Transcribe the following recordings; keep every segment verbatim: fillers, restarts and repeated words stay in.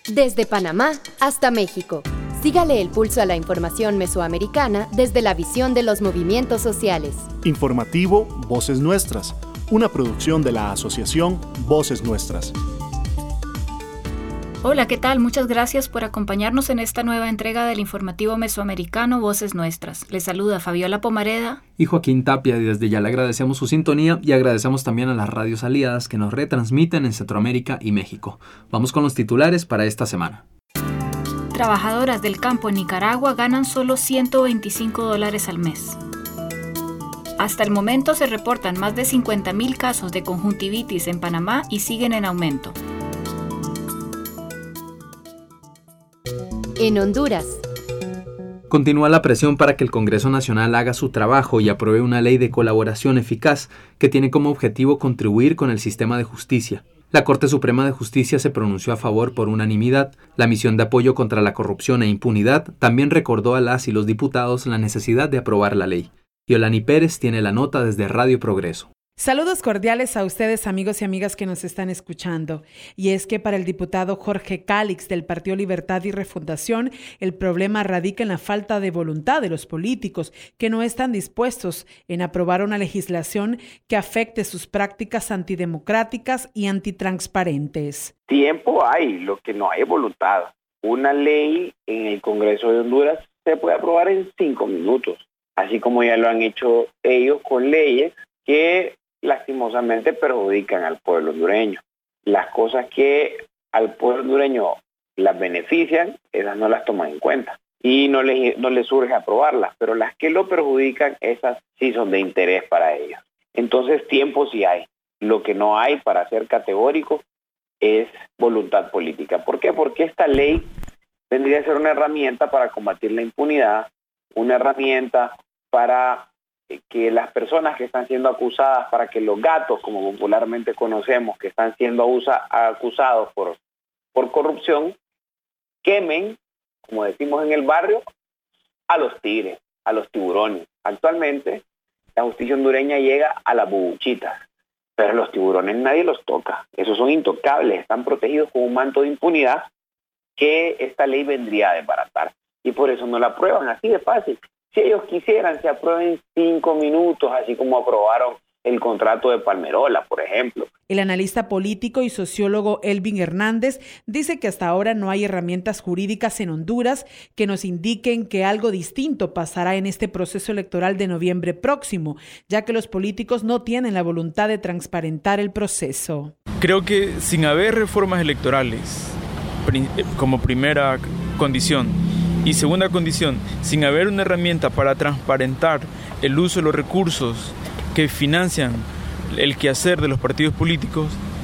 Desde Panamá hasta México. Sígale el pulso a la información mesoamericana desde la visión de los movimientos sociales. Informativo Voces Nuestras, una producción de la asociación Voces Nuestras. Hola, ¿qué tal? Muchas gracias por acompañarnos en esta nueva entrega del informativo mesoamericano Voces Nuestras. Les saluda Fabiola Pomareda y Joaquín Tapia, y desde ya le agradecemos su sintonía y agradecemos también a las radios aliadas que nos retransmiten en Centroamérica y México. Vamos con los titulares para esta semana. Trabajadoras del campo en Nicaragua ganan solo ciento veinticinco dólares al mes. Hasta el momento se reportan más de cincuenta mil casos de conjuntivitis en Panamá y siguen en aumento. En Honduras. Continúa la presión para que el Congreso Nacional haga su trabajo y apruebe una ley de colaboración eficaz que tiene como objetivo contribuir con el sistema de justicia. La Corte Suprema de Justicia se pronunció a favor por unanimidad. La misión de apoyo contra la corrupción e impunidad también recordó a las y los diputados la necesidad de aprobar la ley. Yolani Pérez tiene la nota desde Radio Progreso. Saludos cordiales a ustedes, amigos y amigas que nos están escuchando. Y es que para el diputado Jorge Cálix del Partido Libertad y Refundación, el problema radica en la falta de voluntad de los políticos que no están dispuestos en aprobar una legislación que afecte sus prácticas antidemocráticas y antitransparentes. Tiempo hay, lo que no hay es voluntad. Una ley en el Congreso de Honduras se puede aprobar en cinco minutos, así como ya lo han hecho ellos con leyes que lastimosamente perjudican al pueblo hondureño. Las cosas que al pueblo hondureño las benefician, esas no las toman en cuenta y no les, no les surge aprobarlas, pero las que lo perjudican, esas sí son de interés para ellos. Entonces tiempo sí hay. Lo que no hay, para ser categórico, es voluntad política. ¿Por qué? Porque esta ley tendría que ser una herramienta para combatir la impunidad, una herramienta para que las personas que están siendo acusadas, para que los gatos, como popularmente conocemos, que están siendo abusa, acusados por, por corrupción, quemen, como decimos en el barrio, a los tigres, a los tiburones. Actualmente, la justicia hondureña llega a las bubuchitas, pero los tiburones nadie los toca. Esos son intocables, están protegidos con un manto de impunidad que esta ley vendría a desbaratar. Y por eso no la aprueban, así de fácil. Si ellos quisieran, se aprueben en cinco minutos, así como aprobaron el contrato de Palmerola, por ejemplo. El analista político y sociólogo Elvin Hernández dice que hasta ahora no hay herramientas jurídicas en Honduras que nos indiquen que algo distinto pasará en este proceso electoral de noviembre próximo, ya que los políticos no tienen la voluntad de transparentar el proceso. Creo que sin haber reformas electorales como primera condición, y segunda condición, sin haber una herramienta para transparentar el uso de los recursos que financian el quehacer de los partidos políticos,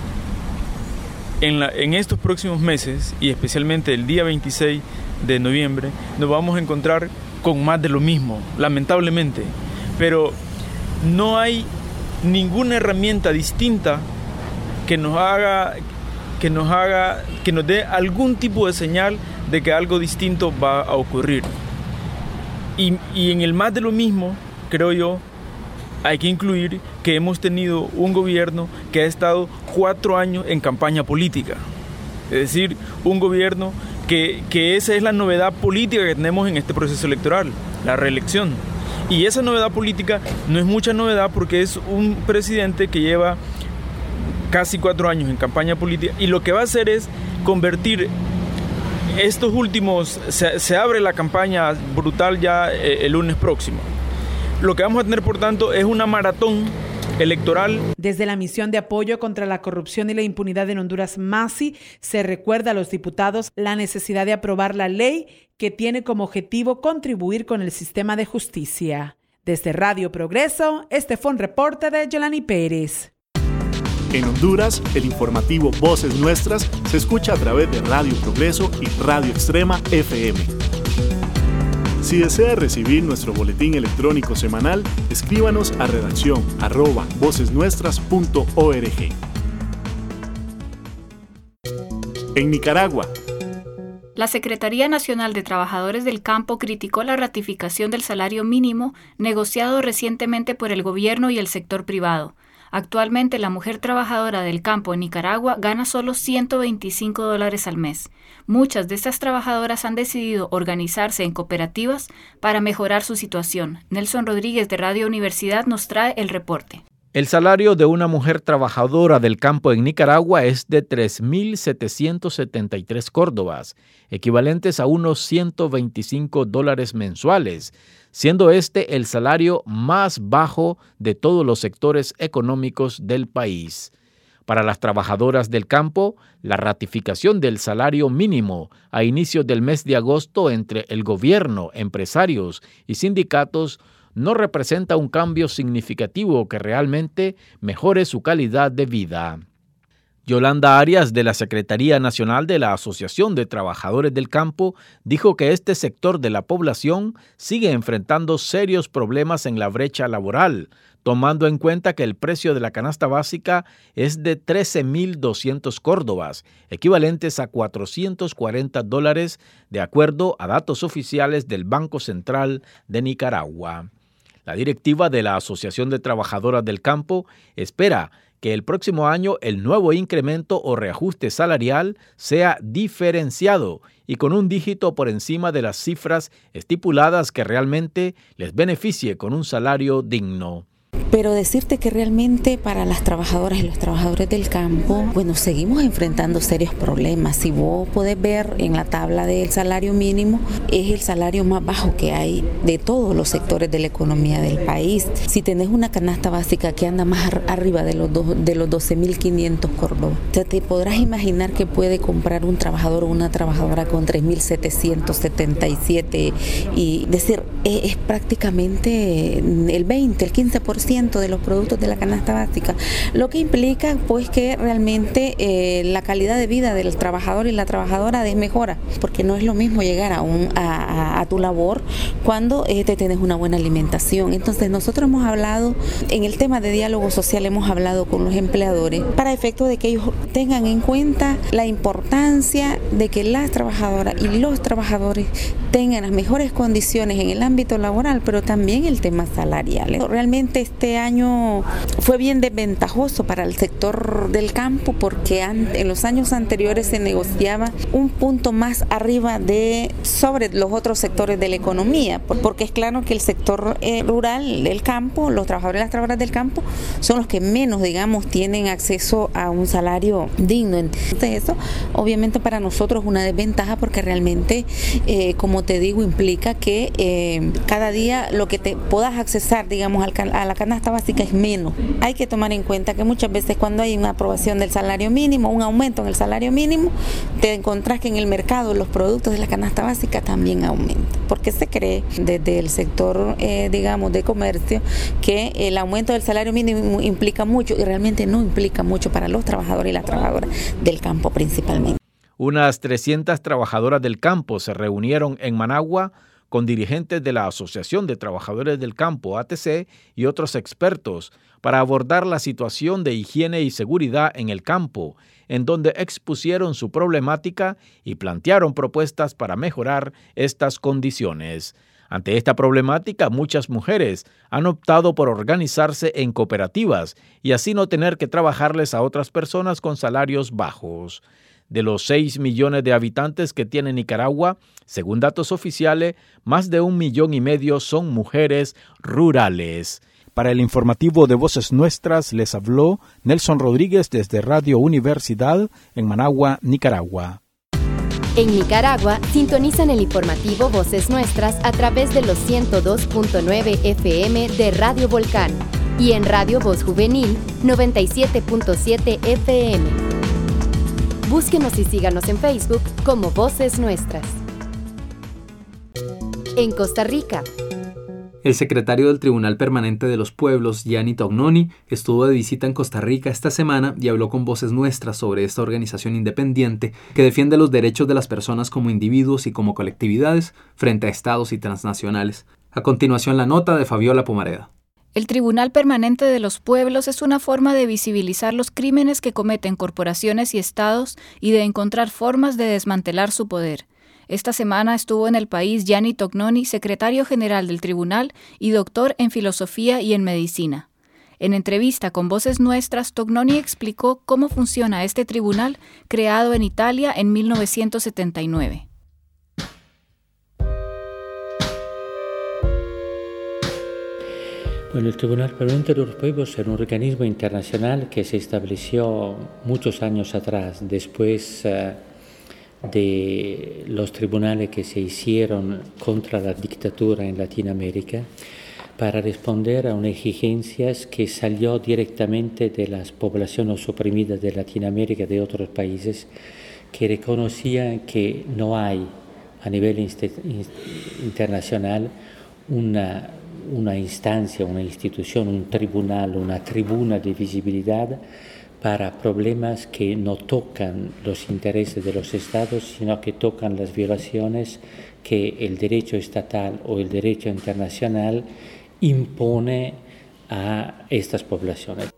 en, la, en estos próximos meses, y especialmente el día veintiséis de noviembre, nos vamos a encontrar con más de lo mismo, lamentablemente. Pero no hay ninguna herramienta distinta que nos haga, que nos haga, que nos dé algún tipo de señal de que algo distinto va a ocurrir. Y, y en el más de lo mismo, creo yo, hay que incluir que hemos tenido un gobierno que ha estado cuatro años en campaña política. Es decir, un gobierno que, que esa es la novedad política que tenemos en este proceso electoral, la reelección. Y esa novedad política no es mucha novedad porque es un presidente que lleva casi cuatro años en campaña política y lo que va a hacer es convertir estos últimos, se, se abre la campaña brutal ya eh, el lunes próximo. Lo que vamos a tener, por tanto, es una maratón electoral. Desde la misión de apoyo contra la corrupción y la impunidad en Honduras, MASI, se recuerda a los diputados la necesidad de aprobar la ley que tiene como objetivo contribuir con el sistema de justicia. Desde Radio Progreso, este fue un reporte de Yolani Pérez. En Honduras, el informativo Voces Nuestras se escucha a través de Radio Progreso y Radio Extrema F M. Si desea recibir nuestro boletín electrónico semanal, escríbanos a redacción arroba vocesnuestras punto org. En Nicaragua. La Secretaría Nacional de Trabajadores del Campo criticó la ratificación del salario mínimo negociado recientemente por el gobierno y el sector privado. Actualmente la mujer trabajadora del campo en Nicaragua gana solo ciento veinticinco dólares al mes. Muchas de estas trabajadoras han decidido organizarse en cooperativas para mejorar su situación. Nelson Rodríguez de Radio Universidad nos trae el reporte. El salario de una mujer trabajadora del campo en Nicaragua es de tres mil setecientos setenta y tres córdobas, equivalentes a unos ciento veinticinco dólares mensuales, siendo este el salario más bajo de todos los sectores económicos del país. Para las trabajadoras del campo, la ratificación del salario mínimo a inicios del mes de agosto entre el gobierno, empresarios y sindicatos no representa un cambio significativo que realmente mejore su calidad de vida. Yolanda Arias, de la Secretaría Nacional de la Asociación de Trabajadores del Campo, dijo que este sector de la población sigue enfrentando serios problemas en la brecha laboral, tomando en cuenta que el precio de la canasta básica es de trece mil doscientos córdobas, equivalentes a cuatrocientos cuarenta dólares, de acuerdo a datos oficiales del Banco Central de Nicaragua. La directiva de la Asociación de Trabajadoras del Campo espera que el próximo año el nuevo incremento o reajuste salarial sea diferenciado y con un dígito por encima de las cifras estipuladas que realmente les beneficie con un salario digno. Pero decirte que realmente para las trabajadoras y los trabajadores del campo, bueno, seguimos enfrentando serios problemas. Si vos podés ver en la tabla del salario mínimo, es el salario más bajo que hay de todos los sectores de la economía del país. Si tenés una canasta básica que anda más arriba de los, do, de los doce mil quinientos córdobas, o sea, te podrás imaginar que puede comprar un trabajador o una trabajadora con tres mil setecientos setenta y siete y decir, es, es prácticamente el veinte, el quince por ciento de los productos de la canasta básica, lo que implica pues que realmente eh, la calidad de vida del trabajador y la trabajadora desmejora, porque no es lo mismo llegar a, un, a, a, a tu labor cuando eh, te tienes una buena alimentación. Entonces nosotros hemos hablado, en el tema de diálogo social hemos hablado con los empleadores para efecto de que ellos tengan en cuenta la importancia de que las trabajadoras y los trabajadores tengan las mejores condiciones en el ámbito laboral, pero también el tema salarial. Realmente este año fue bien desventajoso para el sector del campo porque en los años anteriores se negociaba un punto más arriba de sobre los otros sectores de la economía, porque es claro que el sector eh, rural, el campo, los trabajadores y las trabajadoras del campo son los que menos, digamos, tienen acceso a un salario digno. Entonces eso obviamente para nosotros es una desventaja porque realmente, eh, como te digo, implica que eh, cada día lo que te puedas accesar, digamos, al, a la canasta básica es menos. Hay que tomar en cuenta que muchas veces cuando hay una aprobación del salario mínimo, un aumento en el salario mínimo, te encontrás que en el mercado los productos de la canasta básica también aumentan, porque se cree desde el sector, eh, digamos, de comercio que el aumento del salario mínimo implica mucho y realmente no implica mucho para los trabajadores y las trabajadoras del campo principalmente. Unas trescientas trabajadoras del campo se reunieron en Managua con dirigentes de la Asociación de Trabajadores del Campo, A T C, y otros expertos para abordar la situación de higiene y seguridad en el campo, en donde expusieron su problemática y plantearon propuestas para mejorar estas condiciones. Ante esta problemática, muchas mujeres han optado por organizarse en cooperativas y así no tener que trabajarles a otras personas con salarios bajos. De los seis millones de habitantes que tiene Nicaragua, según datos oficiales, más de un millón y medio son mujeres rurales. Para el informativo de Voces Nuestras les habló Nelson Rodríguez desde Radio Universidad en Managua, Nicaragua. En Nicaragua, sintonizan el informativo Voces Nuestras a través de los ciento dos punto nueve F M de Radio Volcán y en Radio Voz Juvenil noventa y siete punto siete F M. Búsquenos y síganos en Facebook como Voces Nuestras. En Costa Rica. El secretario del Tribunal Permanente de los Pueblos, Gianni Tognoni, estuvo de visita en Costa Rica esta semana y habló con Voces Nuestras sobre esta organización independiente que defiende los derechos de las personas como individuos y como colectividades frente a estados y transnacionales. A continuación, la nota de Fabiola Pomareda. El Tribunal Permanente de los Pueblos es una forma de visibilizar los crímenes que cometen corporaciones y estados y de encontrar formas de desmantelar su poder. Esta semana estuvo en el país Gianni Tognoni, secretario general del tribunal y doctor en filosofía y en medicina. En entrevista con Voces Nuestras, Tognoni explicó cómo funciona este tribunal creado en Italia en mil novecientos setenta y nueve. Bueno, el Tribunal Permanente de los Pueblos era un organismo internacional que se estableció muchos años atrás, después uh, de los tribunales que se hicieron contra la dictadura en Latinoamérica, para responder a unas exigencias que salió directamente de las poblaciones oprimidas de Latinoamérica y de otros países, que reconocían que no hay a nivel internacional una, una instancia, una institución, un tribunal, una tribuna de visibilidad para problemas que no tocan los intereses de los estados, sino que tocan las violaciones que el derecho estatal o el derecho internacional impone a estas poblaciones.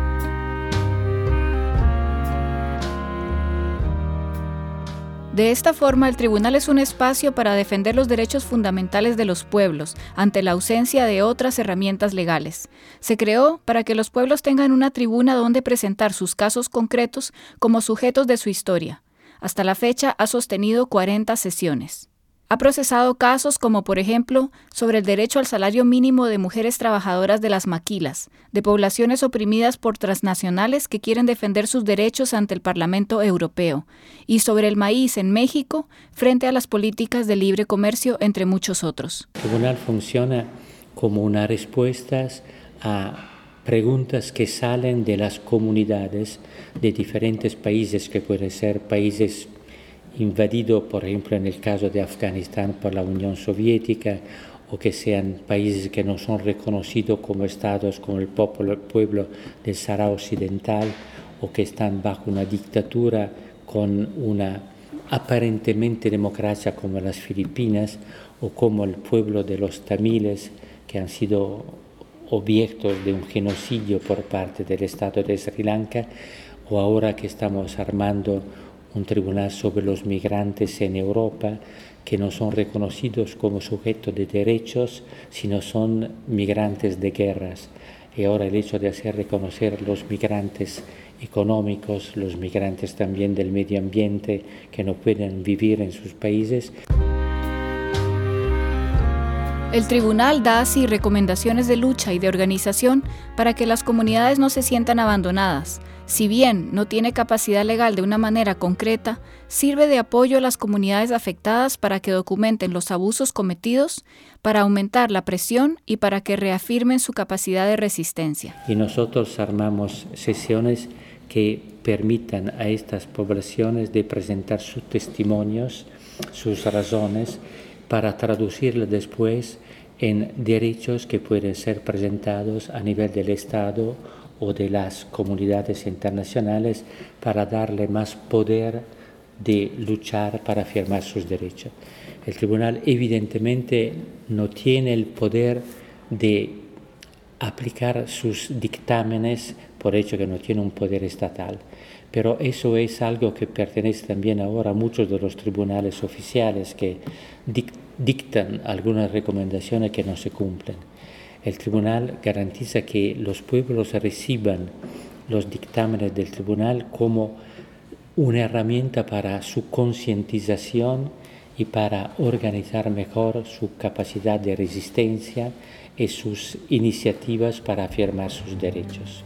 De esta forma, el tribunal es un espacio para defender los derechos fundamentales de los pueblos ante la ausencia de otras herramientas legales. Se creó para que los pueblos tengan una tribuna donde presentar sus casos concretos como sujetos de su historia. Hasta la fecha ha sostenido cuarenta sesiones. Ha procesado casos como, por ejemplo, sobre el derecho al salario mínimo de mujeres trabajadoras de las maquilas, de poblaciones oprimidas por transnacionales que quieren defender sus derechos ante el Parlamento Europeo, y sobre el maíz en México frente a las políticas de libre comercio, entre muchos otros. El tribunal funciona como una respuesta a preguntas que salen de las comunidades de diferentes países, que pueden ser países invadido, por ejemplo, en el caso de Afganistán por la Unión Soviética, o que sean países que no son reconocidos como estados, como el pueblo del Sahara Occidental, o que están bajo una dictadura con una aparentemente democracia como las Filipinas, o como el pueblo de los tamiles, que han sido objetos de un genocidio por parte del Estado de Sri Lanka, o ahora que estamos armando un tribunal sobre los migrantes en Europa, que no son reconocidos como sujetos de derechos, sino son migrantes de guerras. Y ahora el hecho de hacer reconocer los migrantes económicos, los migrantes también del medio ambiente, que no pueden vivir en sus países. El tribunal da así recomendaciones de lucha y de organización para que las comunidades no se sientan abandonadas. Si bien no tiene capacidad legal de una manera concreta, sirve de apoyo a las comunidades afectadas para que documenten los abusos cometidos, para aumentar la presión y para que reafirmen su capacidad de resistencia. Y nosotros armamos sesiones que permitan a estas poblaciones de presentar sus testimonios, sus razones, para traducirlas después en derechos que pueden ser presentados a nivel del Estado o de las comunidades internacionales, para darle más poder de luchar para afirmar sus derechos. El tribunal evidentemente no tiene el poder de aplicar sus dictámenes, por hecho que no tiene un poder estatal, pero eso es algo que pertenece también ahora a muchos de los tribunales oficiales que dictan algunas recomendaciones que no se cumplen. El tribunal garantiza que los pueblos reciban los dictámenes del tribunal como una herramienta para su concientización y para organizar mejor su capacidad de resistencia y sus iniciativas para afirmar sus derechos.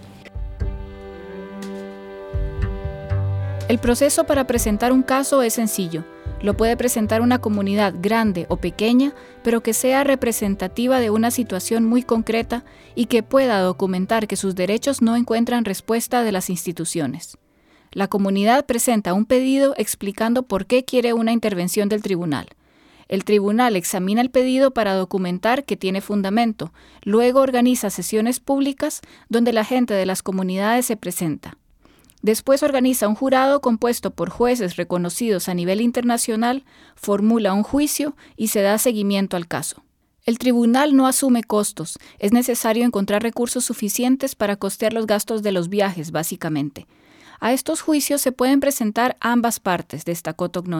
El proceso para presentar un caso es sencillo. Lo puede presentar una comunidad grande o pequeña, pero que sea representativa de una situación muy concreta y que pueda documentar que sus derechos no encuentran respuesta de las instituciones. La comunidad presenta un pedido explicando por qué quiere una intervención del tribunal. El tribunal examina el pedido para documentar que tiene fundamento. Luego organiza sesiones públicas donde la gente de las comunidades se presenta. Después organiza un jurado compuesto por jueces reconocidos a nivel internacional, formula un juicio y se da seguimiento al caso. El tribunal no asume costos, es necesario encontrar recursos suficientes para costear los gastos de los viajes, básicamente. A estos juicios se pueden presentar ambas partes, destacó Tognoni.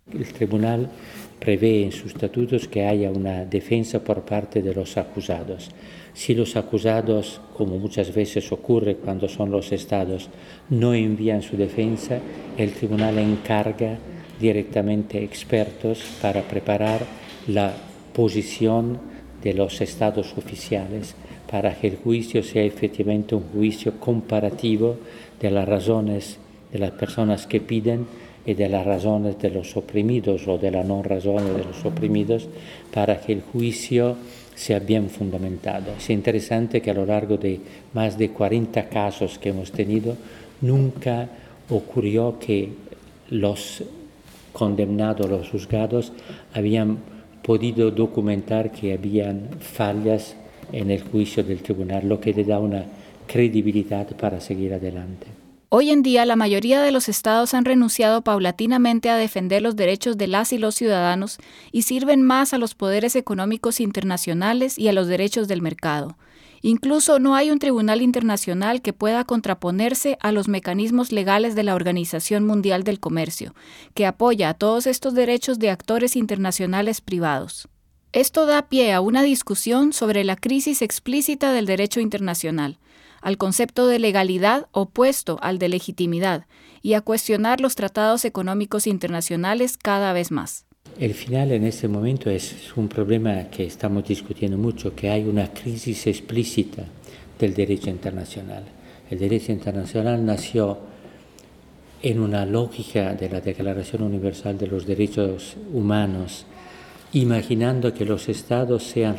El tribunal prevé en sus estatutos que haya una defensa por parte de los acusados. Si los acusados, como muchas veces ocurre cuando son los estados, no envían su defensa, el tribunal encarga directamente expertos para preparar la posición de los estados oficiales para que el juicio sea efectivamente un juicio comparativo de las razones de las personas que piden y de las razones de los oprimidos o de las no razones de los oprimidos, para que el juicio sea bien fundamentado. Es interesante que a lo largo de más de cuarenta casos que hemos tenido, nunca ocurrió que los condenados, los juzgados, habían podido documentar que habían fallas en el juicio del tribunal, lo que le da una credibilidad para seguir adelante. Hoy en día, la mayoría de los estados han renunciado paulatinamente a defender los derechos de las y los ciudadanos y sirven más a los poderes económicos internacionales y a los derechos del mercado. Incluso no hay un tribunal internacional que pueda contraponerse a los mecanismos legales de la Organización Mundial del Comercio, que apoya a todos estos derechos de actores internacionales privados. Esto da pie a una discusión sobre la crisis explícita del derecho internacional, al concepto de legalidad opuesto al de legitimidad y a cuestionar los tratados económicos internacionales cada vez más. El final en este momento es un problema que estamos discutiendo mucho, que hay una crisis explícita del derecho internacional. El derecho internacional nació en una lógica de la Declaración Universal de los Derechos Humanos, imaginando que los estados sean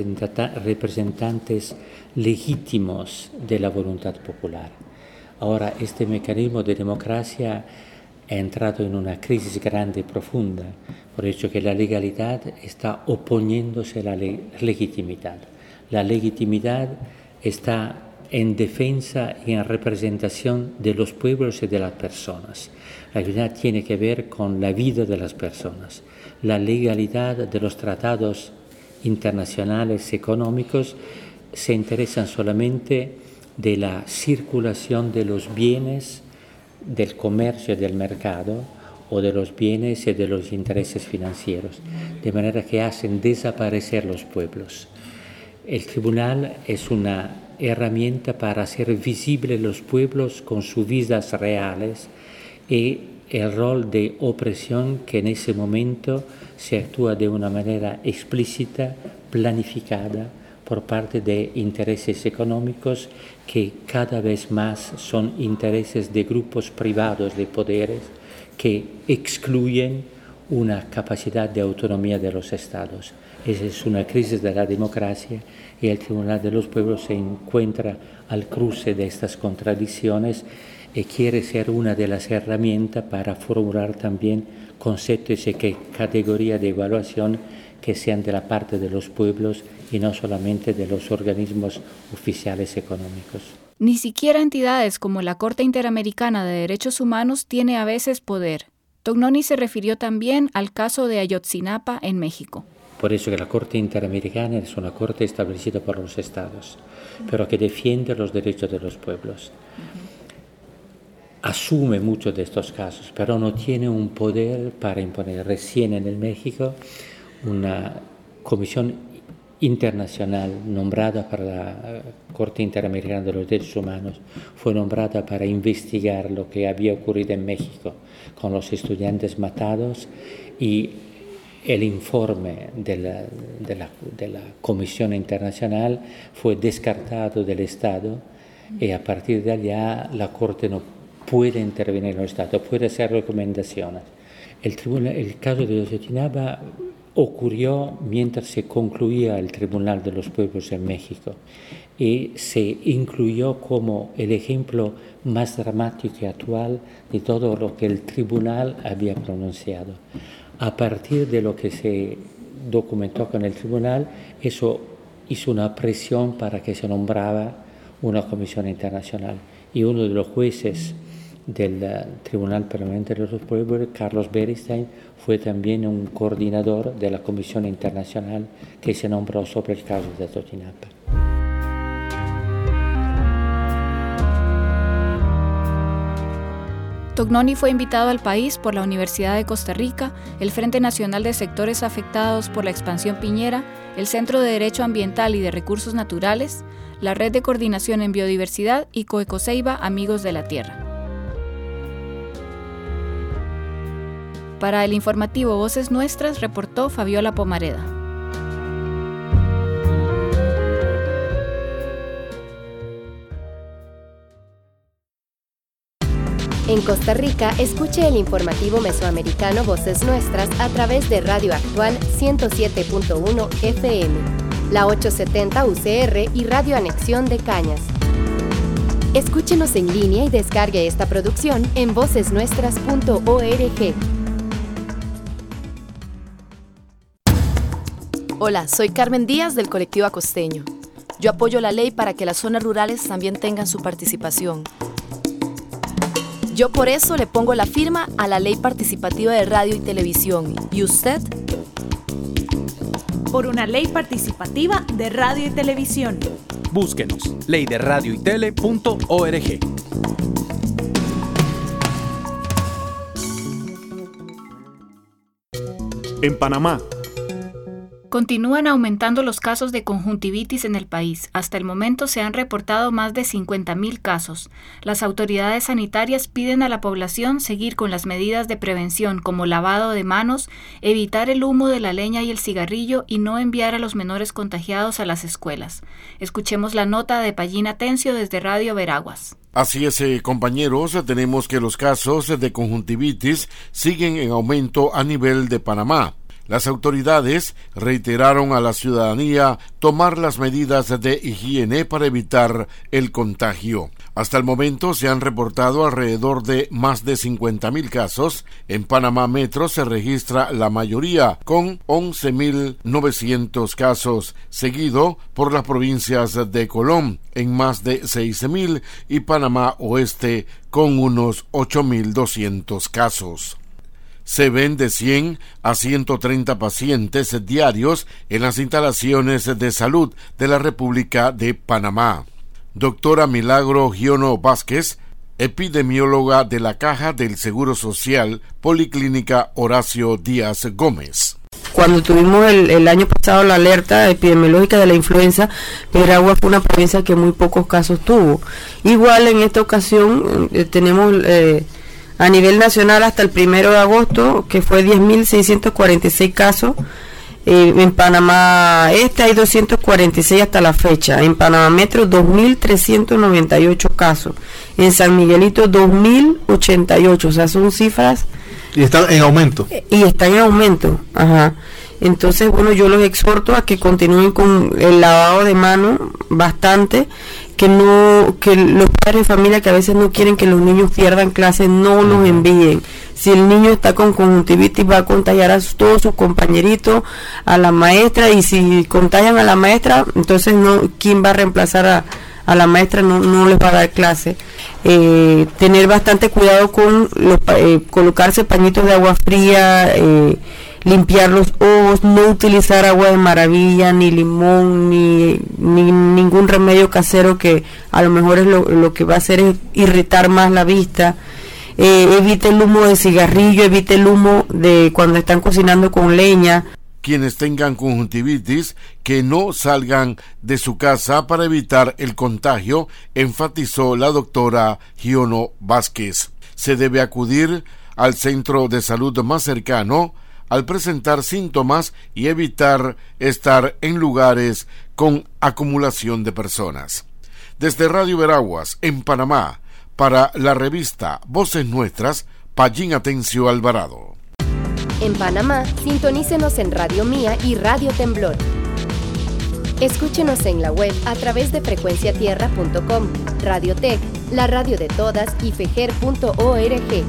representantes legítimos de la voluntad popular. Ahora, este mecanismo de democracia ha entrado en una crisis grande y profunda, por hecho que la legalidad está oponiéndose a la le- legitimidad. La legitimidad está en defensa y en representación de los pueblos y de las personas. La legalidad tiene que ver con la vida de las personas. La legalidad de los tratados internacionales económicos se interesan solamente de la circulación de los bienes, del comercio y del mercado, o de los bienes y de los intereses financieros, de manera que hacen desaparecer los pueblos. El tribunal es una herramienta para hacer visibles los pueblos con sus vidas reales y el rol de opresión que en ese momento se actúa de una manera explícita, planificada, por parte de intereses económicos que cada vez más son intereses de grupos privados de poderes que excluyen una capacidad de autonomía de los estados. Esa es una crisis de la democracia y el Tribunal de los Pueblos se encuentra al cruce de estas contradicciones y quiere ser una de las herramientas para formular también conceptos y categorías de evaluación que sean de la parte de los pueblos y no solamente de los organismos oficiales económicos. Ni siquiera entidades como la Corte Interamericana de Derechos Humanos tiene a veces poder. Tognoni se refirió también al caso de Ayotzinapa en México. Por eso que la Corte Interamericana es una corte establecida por los estados, pero que defiende los derechos de los pueblos. Asume muchos de estos casos, pero no tiene un poder para imponer. Recién en el México, una comisión internacional nombrada para la Corte Interamericana de los Derechos Humanos fue nombrada para investigar lo que había ocurrido en México con los estudiantes matados, y el informe de la, de la, de la Comisión Internacional fue descartado del Estado, y a partir de allá la Corte no puede intervenir en el Estado, puede hacer recomendaciones. El, tribunal, el caso de Ayotzinapa ocurrió mientras se concluía el Tribunal de los Pueblos en México y se incluyó como el ejemplo más dramático y actual de todo lo que el tribunal había pronunciado. A partir de lo que se documentó con el tribunal, eso hizo una presión para que se nombrara una comisión internacional, y uno de los jueces del uh, Tribunal Permanente de los Pueblos, Carlos Beristain, fue también un coordinador de la Comisión Internacional que se nombró sobre el caso de Ayotzinapa. Tognoni fue invitado al país por la Universidad de Costa Rica, el Frente Nacional de Sectores Afectados por la Expansión Piñera, el Centro de Derecho Ambiental y de Recursos Naturales, la Red de Coordinación en Biodiversidad y Coecoseiba Amigos de la Tierra. Para el informativo Voces Nuestras, reportó Fabiola Pomareda. En Costa Rica, escuche el informativo mesoamericano Voces Nuestras a través de Radio Actual ciento siete punto uno F M, la ochocientos setenta U C R y Radio Anexión de Cañas. Escúchenos en línea y descargue esta producción en voces nuestras punto org. Hola, soy Carmen Díaz del Colectivo Acosteño. Yo apoyo la ley para que las zonas rurales también tengan su participación. Yo por eso le pongo la firma a la Ley Participativa de Radio y Televisión. ¿Y usted? Por una ley participativa de radio y televisión. Búsquenos, ley de radio y tele punto org. En Panamá. Continúan aumentando los casos de conjuntivitis en el país. Hasta el momento se han reportado más de cincuenta mil casos. Las autoridades sanitarias piden a la población seguir con las medidas de prevención como lavado de manos, evitar el humo de la leña y el cigarrillo y no enviar a los menores contagiados a las escuelas. Escuchemos la nota de Pallina Tencio desde Radio Veraguas. Así es, eh, compañeros, tenemos que los casos de conjuntivitis siguen en aumento a nivel de Panamá. Las autoridades reiteraron a la ciudadanía tomar las medidas de higiene para evitar el contagio. Hasta el momento se han reportado alrededor de más de cincuenta mil casos. En Panamá Metro se registra la mayoría, con once mil novecientos casos, seguido por las provincias de Colón, en más de seis mil, y Panamá Oeste, con unos ocho mil doscientos casos. Se ven de cien a ciento treinta pacientes diarios en las instalaciones de salud de la República de Panamá. Doctora Milagro Giono Vázquez, epidemióloga de la Caja del Seguro Social, Policlínica Horacio Díaz Gómez. Cuando tuvimos el, el año pasado la alerta epidemiológica de la influenza, Veragua fue una provincia que muy pocos casos tuvo. Igual en esta ocasión eh, tenemos... Eh, A nivel nacional hasta el primero de agosto, que fue diez mil seiscientos cuarenta y seis casos. Eh, en Panamá Este hay doscientos cuarenta y seis hasta la fecha. En Panamá Metro dos mil trescientos noventa y ocho casos. En San Miguelito dos mil ochenta y ocho. O sea, son cifras... Y están en aumento. Y están en aumento, ajá. Entonces, bueno, yo los exhorto a que continúen con el lavado de manos bastante, que no, que los padres de familia que a veces no quieren que los niños pierdan clases, no los envíen. Si el niño está con conjuntivitis, va a contagiar a todos sus compañeritos, a la maestra, y si contagian a la maestra, entonces no, ¿quién va a reemplazar a, a la maestra? No, no les va a dar clase. Eh, tener bastante cuidado con los, eh, colocarse pañitos de agua fría, eh, limpiar los ojos, no utilizar agua de maravilla, ni limón, ni, ni ningún remedio casero que a lo mejor es lo, lo que va a hacer es irritar más la vista. Eh, evite el humo de cigarrillo, evite el humo de cuando están cocinando con leña. Quienes tengan conjuntivitis, que no salgan de su casa para evitar el contagio, enfatizó la doctora Giono Vázquez. Se debe acudir al centro de salud más cercano al presentar síntomas y evitar estar en lugares con acumulación de personas. Desde Radio Veraguas, en Panamá, para la revista Voces Nuestras, Pallín Atencio Alvarado. En Panamá, sintonícenos en Radio Mía y Radio Temblor. Escúchenos en la web a través de frecuencia tierra punto com, Radiotech, la radio de todas, y fejer punto org.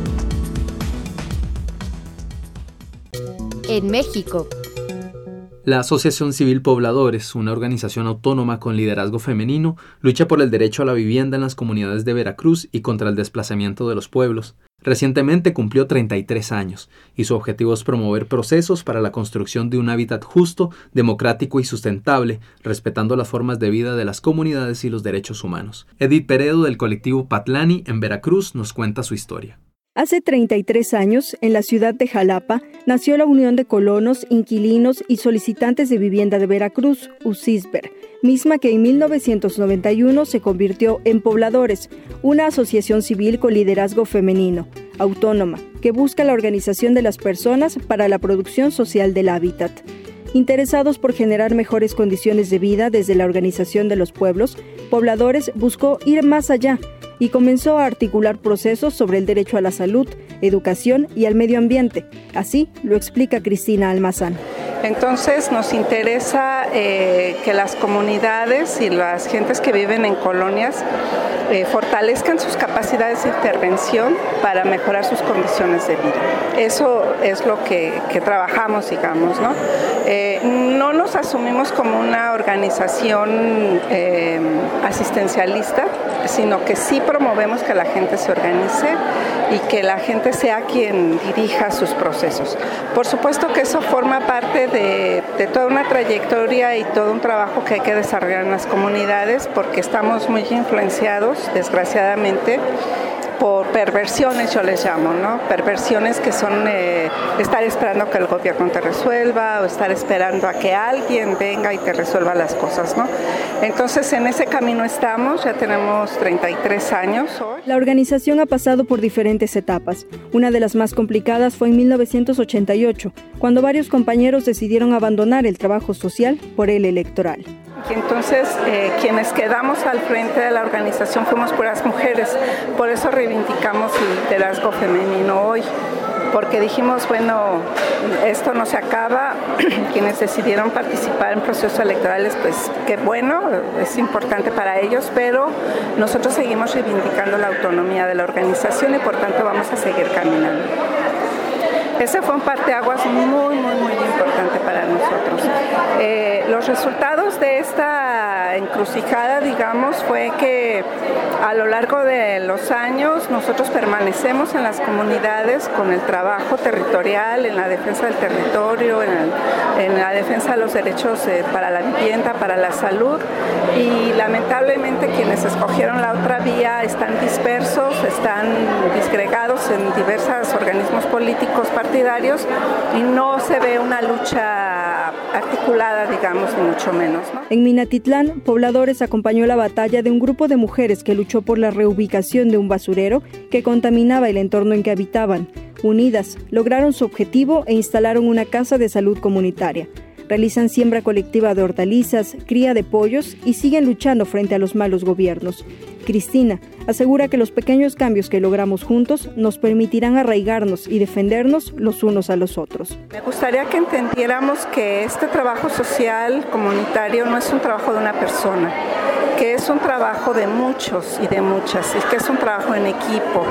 En México. La Asociación Civil Pobladores, una organización autónoma con liderazgo femenino, lucha por el derecho a la vivienda en las comunidades de Veracruz y contra el desplazamiento de los pueblos. Recientemente cumplió treinta y tres años y su objetivo es promover procesos para la construcción de un hábitat justo, democrático y sustentable, respetando las formas de vida de las comunidades y los derechos humanos. Edith Peredo, del colectivo Patlani en Veracruz, nos cuenta su historia. Hace treinta y tres años, en la ciudad de Jalapa, nació la Unión de Colonos, Inquilinos y Solicitantes de Vivienda de Veracruz, UCISBER, misma que en mil novecientos noventa y uno se convirtió en Pobladores, una asociación civil con liderazgo femenino, autónoma, que busca la organización de las personas para la producción social del hábitat. Interesados por generar mejores condiciones de vida desde la organización de los pueblos, Pobladores buscó ir más allá y comenzó a articular procesos sobre el derecho a la salud, educación y al medio ambiente. Así lo explica Cristina Almazán. Entonces nos interesa eh, que las comunidades y las gentes que viven en colonias eh, fortalezcan sus capacidades de intervención para mejorar sus condiciones de vida. Eso es lo que, que trabajamos, digamos, ¿no? Eh, no nos asumimos como una organización eh, asistencialista, sino que sí promovemos que la gente se organice y que la gente sea quien dirija sus procesos. Por supuesto que eso forma parte de, de toda una trayectoria y todo un trabajo que hay que desarrollar en las comunidades, porque estamos muy influenciados, desgraciadamente, por perversiones, yo les llamo, ¿no? Perversiones que son eh, estar esperando que el gobierno te resuelva o estar esperando a que alguien venga y te resuelva las cosas, ¿no? Entonces, en ese camino estamos, ya tenemos treinta y tres años hoy. La organización ha pasado por diferentes etapas. Una de las más complicadas fue en mil novecientos ochenta y ocho, cuando varios compañeros decidieron abandonar el trabajo social por el electoral. Y entonces eh, quienes quedamos al frente de la organización fuimos puras mujeres, por eso reivindicamos el liderazgo femenino hoy, porque dijimos, bueno, esto no se acaba, quienes decidieron participar en procesos electorales, pues qué bueno, es importante para ellos, pero nosotros seguimos reivindicando la autonomía de la organización y por tanto vamos a seguir caminando. Ese fue un parteaguas muy, muy, muy importante para nosotros. Eh, los resultados de esta encrucijada, digamos, fue que a lo largo de los años nosotros permanecemos en las comunidades con el trabajo territorial, en la defensa del territorio, en, el, en la defensa de los derechos eh, para la vivienda, para la salud, y lamentablemente quienes escogieron la otra vía están dispersos, están disgregados en diversos organismos políticos partidarios y no se ve una lucha articulada, digamos, ni mucho menos, ¿no? En Minatitlán, Pobladores acompañó la batalla de un grupo de mujeres que luchó por la reubicación de un basurero que contaminaba el entorno en que habitaban. Unidas, lograron su objetivo e instalaron una casa de salud comunitaria. Realizan siembra colectiva de hortalizas, cría de pollos y siguen luchando frente a los malos gobiernos. Cristina asegura que los pequeños cambios que logramos juntos nos permitirán arraigarnos y defendernos los unos a los otros. Me gustaría que entendiéramos que este trabajo social comunitario no es un trabajo de una persona, que es un trabajo de muchos y de muchas, y que es un trabajo en equipo,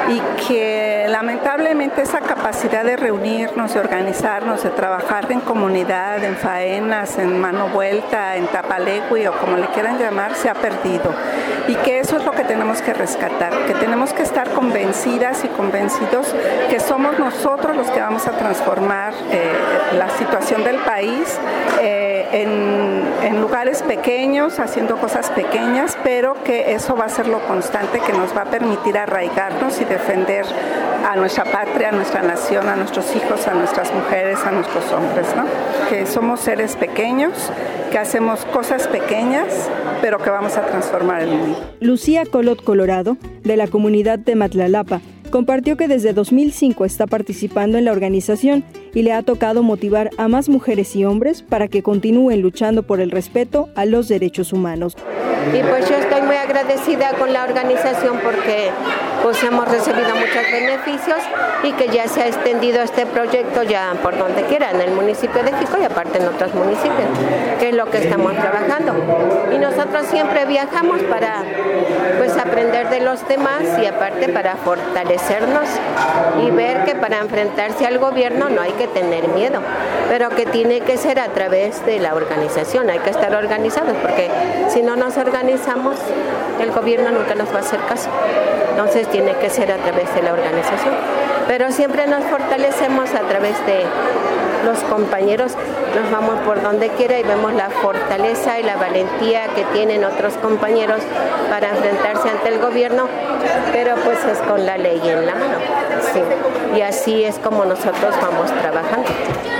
y que lamentablemente esa capacidad de reunirnos, de organizarnos, de trabajar en comunidad, en faenas, en mano vuelta, en tapalegui o como le quieran llamar, se ha perdido. Y que eso es lo que tenemos que rescatar, que tenemos que estar convencidas y convencidos que somos nosotros los que vamos a transformar eh, la situación del país eh, en, en lugares pequeños, haciendo cosas pequeñas, pero que eso va a ser lo constante que nos va a permitir arraigarnos y defender a nuestra patria, a nuestra nación, a nuestros hijos, a nuestras mujeres, a nuestros hombres, ¿no? Que somos seres pequeños, que hacemos cosas pequeñas, pero que vamos a transformar el mundo. Lucía Colot Colorado, de la comunidad de Matlalapa, compartió que desde dos mil cinco está participando en la organización y le ha tocado motivar a más mujeres y hombres para que continúen luchando por el respeto a los derechos humanos. Y pues yo estoy muy agradecida con la organización porque pues hemos recibido muchos beneficios y que ya se ha extendido este proyecto ya por donde quiera, en el municipio de Jico y aparte en otros municipios, que es lo que estamos trabajando. Y nosotros siempre viajamos para pues aprender de los demás y aparte para fortalecernos y ver que para enfrentarse al gobierno no hay que tener miedo, pero que tiene que ser a través de la organización, hay que estar organizados porque si no nos organizamos el gobierno nunca nos va a hacer caso, entonces tiene que ser a través de la organización. pero siempre nos fortalecemos a través de los compañeros, nos vamos por donde quiera y vemos la fortaleza y la valentía que tienen otros compañeros para enfrentarse ante el gobierno, pero pues es con la ley en la mano, sí, y así es como nosotros vamos trabajando.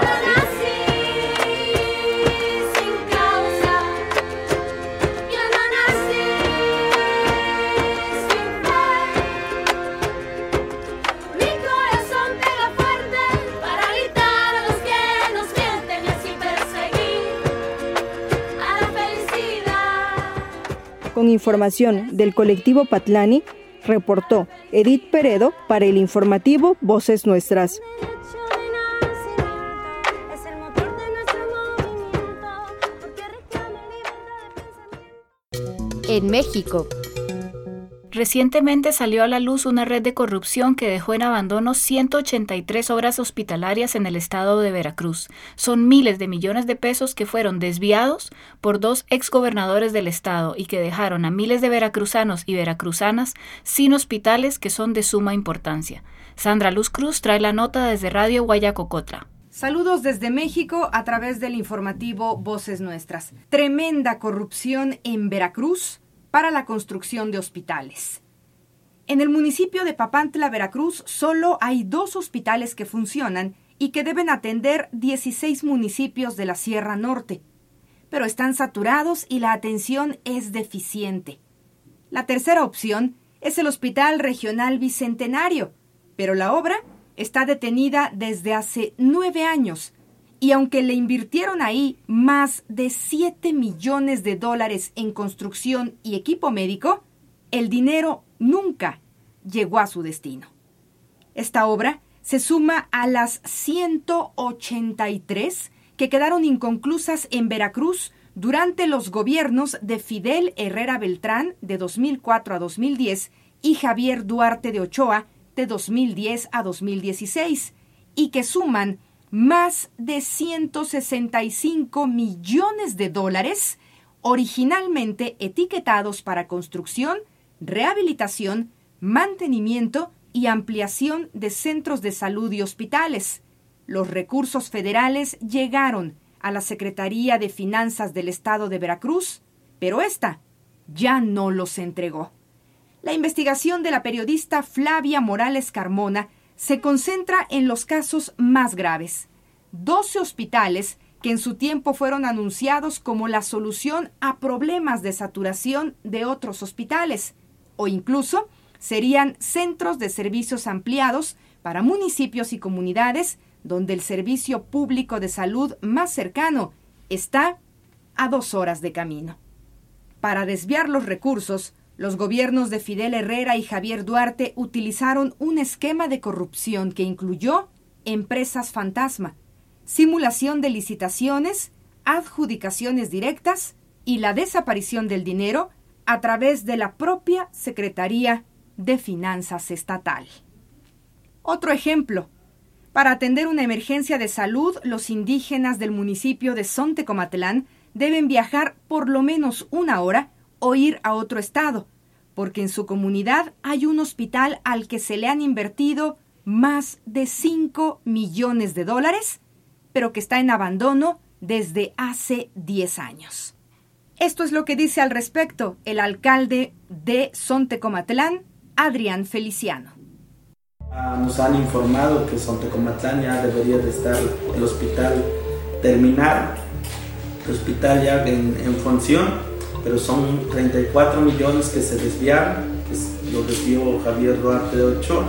Con información del colectivo Patlani, reportó Edith Peredo para el informativo Voces Nuestras. En México. Recientemente salió a la luz una red de corrupción que dejó en abandono ciento ochenta y tres obras hospitalarias en el estado de Veracruz. Son miles de millones de pesos que fueron desviados por dos exgobernadores del estado y que dejaron a miles de veracruzanos y veracruzanas sin hospitales que son de suma importancia. Sandra Luz Cruz trae la nota desde Radio Guayacocotla. Saludos desde México a través del informativo Voces Nuestras. Tremenda corrupción en Veracruz para la construcción de hospitales. En el municipio de Papantla, Veracruz, solo hay dos hospitales que funcionan y que deben atender dieciséis municipios de la Sierra Norte, pero están saturados y la atención es deficiente. La tercera opción es el Hospital Regional Bicentenario, pero la obra está detenida desde hace nueve años, y aunque le invirtieron ahí más de siete millones de dólares en construcción y equipo médico, el dinero nunca llegó a su destino. Esta obra se suma a las ciento ochenta y tres que quedaron inconclusas en Veracruz durante los gobiernos de Fidel Herrera Beltrán de dos mil cuatro a dos mil diez y Javier Duarte de Ochoa de dos mil diez a dos mil dieciséis, y que suman más de ciento sesenta y cinco millones de dólares originalmente etiquetados para construcción, rehabilitación, mantenimiento y ampliación de centros de salud y hospitales. Los recursos federales llegaron a la Secretaría de Finanzas del Estado de Veracruz, pero esta ya no los entregó. La investigación de la periodista Flavia Morales Carmona se concentra en los casos más graves. doce hospitales que en su tiempo fueron anunciados como la solución a problemas de saturación de otros hospitales, o incluso serían centros de servicios ampliados para municipios y comunidades donde el servicio público de salud más cercano está a dos horas de camino. Para desviar los recursos, los gobiernos de Fidel Herrera y Javier Duarte utilizaron un esquema de corrupción que incluyó empresas fantasma, simulación de licitaciones, adjudicaciones directas y la desaparición del dinero a través de la propia Secretaría de Finanzas Estatal. Otro ejemplo. Para atender una emergencia de salud, los indígenas del municipio de Sontecomatlán deben viajar por lo menos una hora o ir a otro estado, porque en su comunidad hay un hospital al que se le han invertido más de cinco millones de dólares, pero que está en abandono desde hace diez años. Esto es lo que dice al respecto el alcalde de Sontecomatlán, Adrián Feliciano. Uh, nos han informado que Sontecomatlán ya debería de estar el hospital terminar, el hospital ya en, en función, pero son treinta y cuatro millones que se desviaron, que lo desvió Javier Duarte de Ochoa.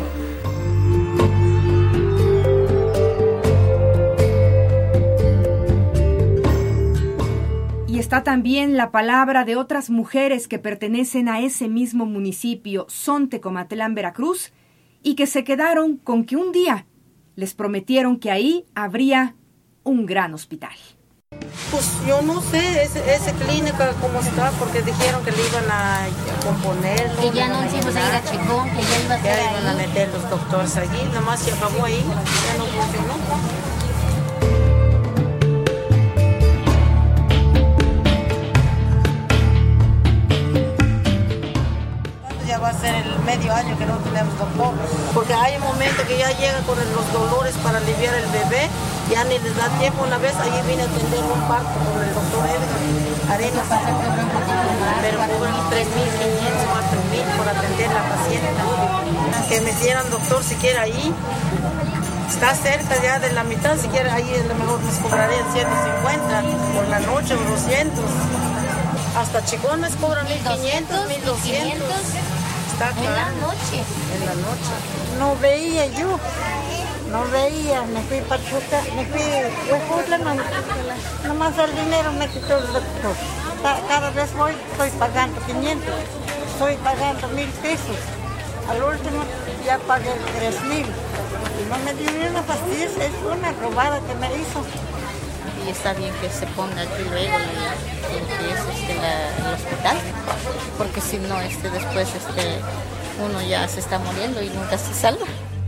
Y está también la palabra de otras mujeres que pertenecen a ese mismo municipio, Sontecomatlán, Veracruz, y que se quedaron con que un día les prometieron que ahí habría un gran hospital. Pues yo no sé, ese, esa clínica cómo está, porque dijeron que le iban a componer. Que ya no hicimos ahí la Chicón, que ya iba a ser ya iban ahí. a meter los doctores allí, nomás se acabó ahí, ya no funcionó. va a ser el medio año que no tenemos doctor, porque hay un momento que ya llega con los dolores para aliviar el bebé, ya ni les da tiempo. Una vez allí vine a atender un parto con el doctor Edgar Arenas, pero cobran tres mil quinientos, cuatro mil por atender a la paciente. Que me dieran doctor siquiera ahí, está cerca ya de la mitad, siquiera ahí a lo mejor les cobrarían ciento cincuenta por la noche o doscientos. Hasta Chicones cobran mil quinientos, mil doscientos. Está acá. En la noche. En la noche. No veía yo, no veía, me fui para Chuta, me fui, pues, no, nomás el dinero me quitó el doctor. Cada vez voy, estoy pagando quinientos, estoy pagando mil pesos. Al último ya pagué tres mil. Y no me dio ni una pastilla, es una robada que me hizo. Y está bien que se ponga aquí luego lo que es este, la, el hospital, porque si no, este, después este, uno ya se está muriendo y nunca se salva.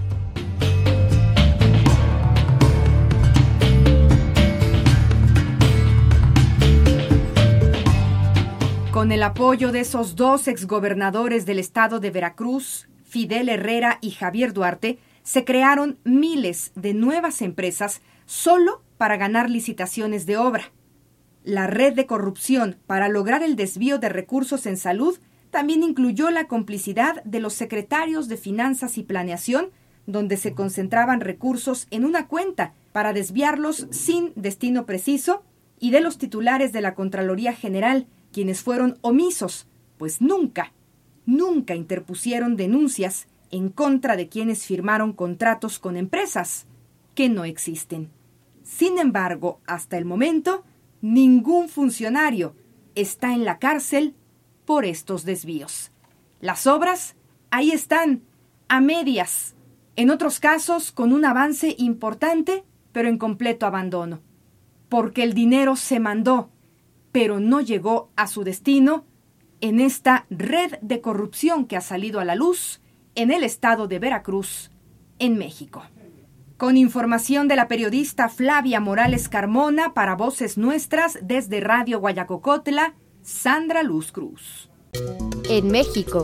Con el apoyo de esos dos exgobernadores del estado de Veracruz, Fidel Herrera y Javier Duarte, se crearon miles de nuevas empresas solo para ganar licitaciones de obra. La red de corrupción para lograr el desvío de recursos en salud también incluyó la complicidad de los secretarios de Finanzas y Planeación, donde se concentraban recursos en una cuenta para desviarlos sin destino preciso, y de los titulares de la Contraloría General, quienes fueron omisos, pues nunca, nunca interpusieron denuncias en contra de quienes firmaron contratos con empresas que no existen. Sin embargo, hasta el momento, ningún funcionario está en la cárcel por estos desvíos. Las obras ahí están, a medias, en otros casos con un avance importante, pero en completo abandono, porque el dinero se mandó, pero no llegó a su destino en esta red de corrupción que ha salido a la luz en el estado de Veracruz, en México. Con información de la periodista Flavia Morales Carmona para Voces Nuestras desde Radio Guayacocotla, Sandra Luz Cruz. En México.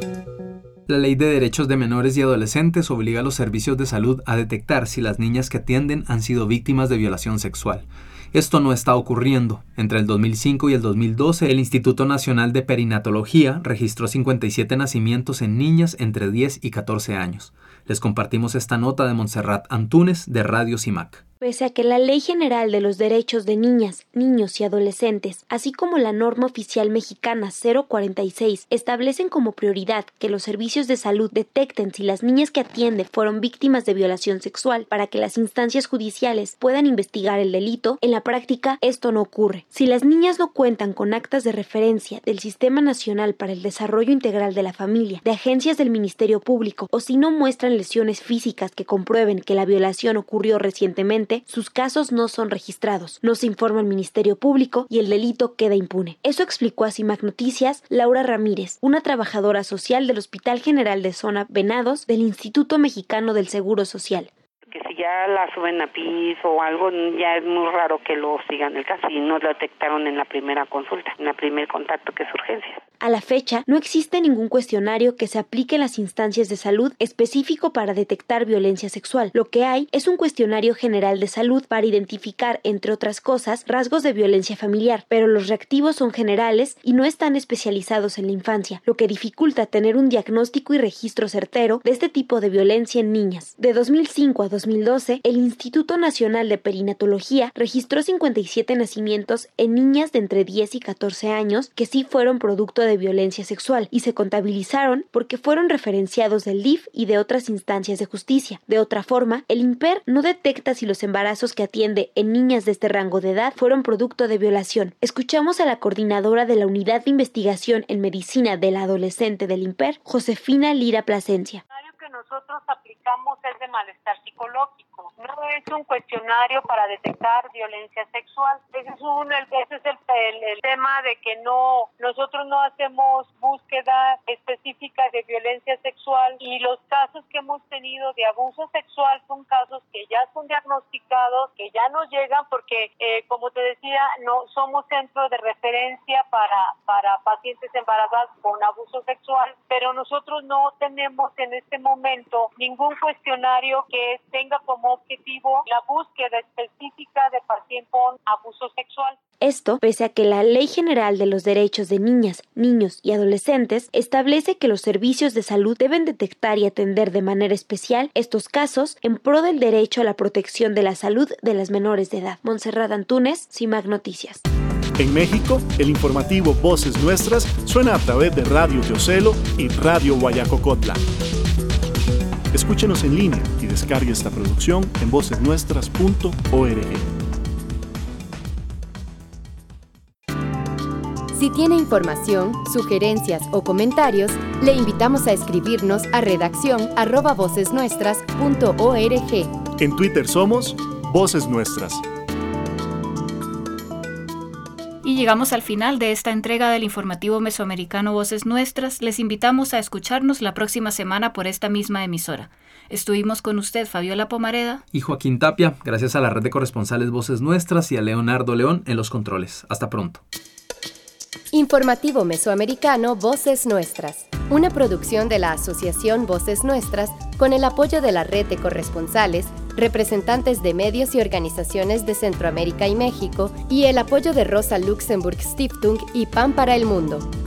La Ley de Derechos de Menores y Adolescentes obliga a los servicios de salud a detectar si las niñas que atienden han sido víctimas de violación sexual. Esto no está ocurriendo. Entre el dos mil cinco y el dos mil doce, el Instituto Nacional de Perinatología registró cincuenta y siete nacimientos en niñas entre diez y catorce años. Les compartimos esta nota de Montserrat Antúnez de Radio CIMAC. Pese a que la Ley General de los Derechos de Niñas, Niños y Adolescentes, así como la norma oficial mexicana cero cuarenta y seis, establecen como prioridad que los servicios de salud detecten si las niñas que atiende fueron víctimas de violación sexual para que las instancias judiciales puedan investigar el delito, en la práctica esto no ocurre. Si las niñas no cuentan con actas de referencia del Sistema Nacional para el Desarrollo Integral de la Familia, de agencias del Ministerio Público, o si no muestran lesiones físicas que comprueben que la violación ocurrió recientemente, sus casos no son registrados, no se informa al Ministerio Público y el delito queda impune. Eso explicó a CIMAC Noticias Laura Ramírez, una trabajadora social del Hospital General de Zona Venados del Instituto Mexicano del Seguro Social. Que si ya la suben a piso o algo, ya es muy raro que lo sigan el caso y no lo detectaron en la primera consulta, en el primer contacto que es urgencia. A la fecha, no existe ningún cuestionario que se aplique en las instancias de salud específico para detectar violencia sexual. Lo que hay es un cuestionario general de salud para identificar, entre otras cosas, rasgos de violencia familiar, pero los reactivos son generales y no están especializados en la infancia, lo que dificulta tener un diagnóstico y registro certero de este tipo de violencia en niñas. De dos mil cinco a dos mil doce, el Instituto Nacional de Perinatología registró cincuenta y siete nacimientos en niñas de entre diez y catorce años que sí fueron producto de violencia sexual y se contabilizaron porque fueron referenciados del D I F y de otras instancias de justicia. De otra forma, el INPER no detecta si los embarazos que atiende en niñas de este rango de edad fueron producto de violación. Escuchamos a la coordinadora de la Unidad de Investigación en Medicina del Adolescente del INPER, Josefina Lira Plasencia. Que nosotros aplicamos es de malestar psicológico. No es un cuestionario para detectar violencia sexual. Ese es, un, ese es el, el, el tema de que no nosotros no hacemos búsqueda específica de violencia sexual, y los casos que hemos tenido de abuso sexual son casos que ya son diagnosticados, que ya nos llegan porque, eh, como te decía, no somos centro de referencia para, para pacientes embarazadas con abuso sexual, pero nosotros no tenemos en este momento ningún cuestionario que tenga como objetivo la búsqueda específica de pacientes con abuso sexual. Esto pese a que la Ley General de los Derechos de Niñas, Niños y Adolescentes establece que los servicios de salud deben detectar y atender de manera especial estos casos en pro del derecho a la protección de la salud de las menores de edad. Montserrat Antúnez, CIMAC Noticias. En México, el informativo Voces Nuestras suena a través de Radio Teocelo y Radio Guayacocotla. Escúchenos en línea y descargue esta producción en voces nuestras punto org. Si tiene información, sugerencias o comentarios, le invitamos a escribirnos a redacción arroba vocesnuestras punto org. En Twitter somos Voces Nuestras. Y llegamos al final de esta entrega del informativo mesoamericano Voces Nuestras. Les invitamos a escucharnos la próxima semana por esta misma emisora. Estuvimos con usted, Fabiola Pomareda y Joaquín Tapia, gracias a la red de corresponsales Voces Nuestras y a Leonardo León en los controles. Hasta pronto. Informativo Mesoamericano Voces Nuestras, una producción de la Asociación Voces Nuestras con el apoyo de la red de corresponsales, representantes de medios y organizaciones de Centroamérica y México y el apoyo de Rosa Luxemburg Stiftung y Pan para el Mundo.